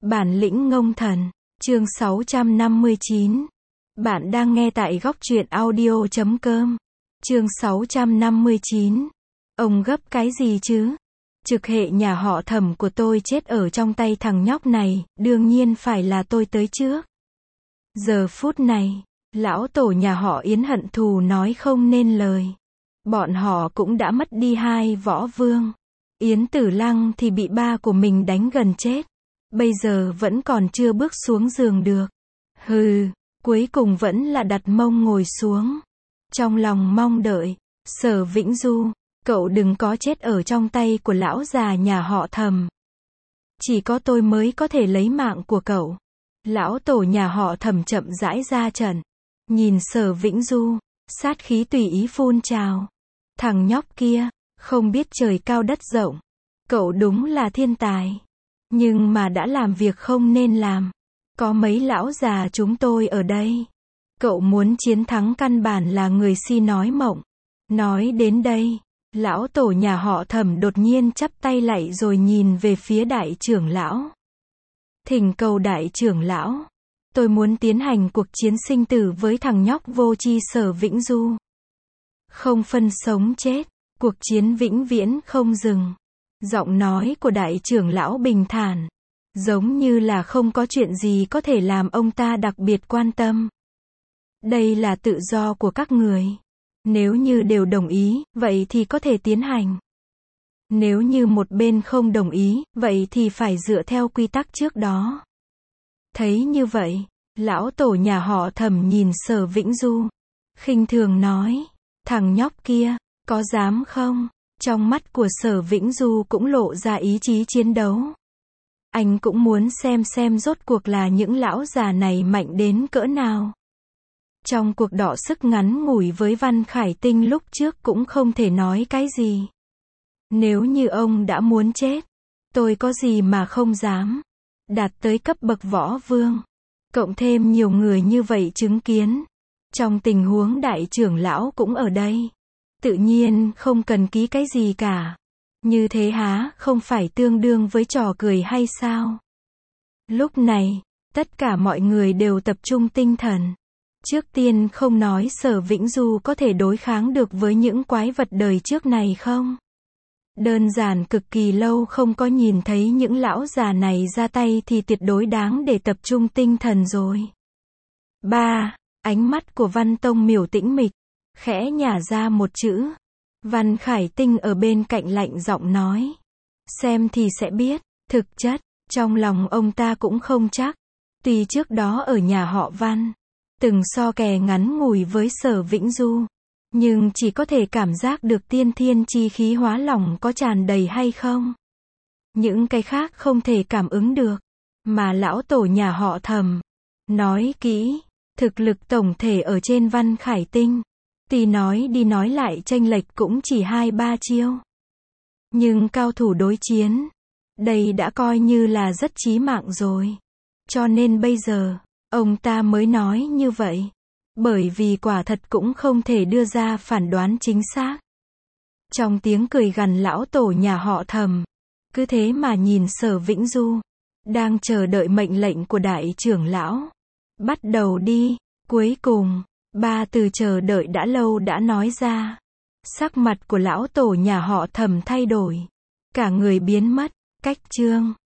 Bản lĩnh ngông thần, chương 659. Bạn đang nghe tại góc truyện audio.com. Chương 659. Ông gấp cái gì chứ? Trực hệ nhà họ Thẩm của tôi chết ở trong tay thằng nhóc này, đương nhiên phải là tôi tới trước. Giờ phút này, lão tổ nhà họ Yến hận thù nói không nên lời. Bọn họ cũng đã mất đi hai võ vương. Yến Tử Lăng thì bị ba của mình đánh gần chết. Bây giờ vẫn còn chưa bước xuống giường được. Hừ, cuối cùng vẫn là đặt mông ngồi xuống. Trong lòng mong đợi, Sở Vĩnh Du, cậu đừng có chết ở trong tay của lão già nhà họ Thẩm. Chỉ có tôi mới có thể lấy mạng của cậu. Lão tổ nhà họ Thẩm chậm rãi ra trận. Nhìn Sở Vĩnh Du, sát khí tùy ý phun trào. Thằng nhóc kia, không biết trời cao đất rộng. Cậu đúng là thiên tài. Nhưng mà đã làm việc không nên làm. Có mấy lão già chúng tôi ở đây. Cậu muốn chiến thắng căn bản là người si nói mộng. Nói đến đây, lão tổ nhà họ Thẩm đột nhiên chắp tay lạy rồi nhìn về phía đại trưởng lão. Thỉnh cầu đại trưởng lão, tôi muốn tiến hành cuộc chiến sinh tử với thằng nhóc vô tri Sở Vĩnh Du. Không phân sống chết, cuộc chiến vĩnh viễn không dừng. Giọng nói của đại trưởng lão bình thản, giống như là không có chuyện gì có thể làm ông ta đặc biệt quan tâm. Đây là tự do của các người. Nếu như đều đồng ý, vậy thì có thể tiến hành. Nếu như một bên không đồng ý, vậy thì phải dựa theo quy tắc trước đó. Thấy như vậy, lão tổ nhà họ Thẩm nhìn Sở Vĩnh Du, khinh thường nói, thằng nhóc kia, có dám không? Trong mắt của Sở Vĩnh Du cũng lộ ra ý chí chiến đấu. Anh cũng muốn xem rốt cuộc là những lão già này mạnh đến cỡ nào. Trong cuộc đọ sức ngắn ngủi với Văn Khải Tinh lúc trước cũng không thể nói cái gì. Nếu như ông đã muốn chết, tôi có gì mà không dám. Đạt tới cấp bậc võ vương. Cộng thêm nhiều người như vậy chứng kiến. Trong tình huống đại trưởng lão cũng ở đây. Tự nhiên không cần ký cái gì cả. Như thế há không phải tương đương với trò cười hay sao? Lúc này, tất cả mọi người đều tập trung tinh thần. Trước tiên không nói Sở Vĩnh Du có thể đối kháng được với những quái vật đời trước này không? Đơn giản cực kỳ lâu không có nhìn thấy những lão già này ra tay thì tuyệt đối đáng để tập trung tinh thần rồi. Ánh mắt của Văn Tông Miểu tĩnh mịch, khẽ nhả ra một chữ. Văn Khải Tinh ở bên cạnh lạnh giọng nói. Xem thì sẽ biết, thực chất, trong lòng ông ta cũng không chắc. Tuy trước đó ở nhà họ Văn, từng so kè ngắn ngủi với Sở Vĩnh Du, nhưng chỉ có thể cảm giác được tiên thiên chi khí hóa lỏng có tràn đầy hay không. Những cái khác không thể cảm ứng được. Mà lão tổ nhà họ Thẩm, nói kỹ, thực lực tổng thể ở trên Văn Khải Tinh. Tuy nói đi nói lại chênh lệch cũng chỉ 2-3 chiêu. Nhưng cao thủ đối chiến, đây đã coi như là rất chí mạng rồi. Cho nên bây giờ, ông ta mới nói như vậy. Bởi vì quả thật cũng không thể đưa ra phản đoán chính xác. Trong tiếng cười gằn lão tổ nhà họ Thẩm, cứ thế mà nhìn Sở Vĩnh Du, đang chờ đợi mệnh lệnh của đại trưởng lão. Bắt đầu đi. Cuối cùng, 3 từ chờ đợi đã lâu đã nói ra. Sắc mặt của lão tổ nhà họ Thẩm thay đổi. Cả người biến mất. Cách chương.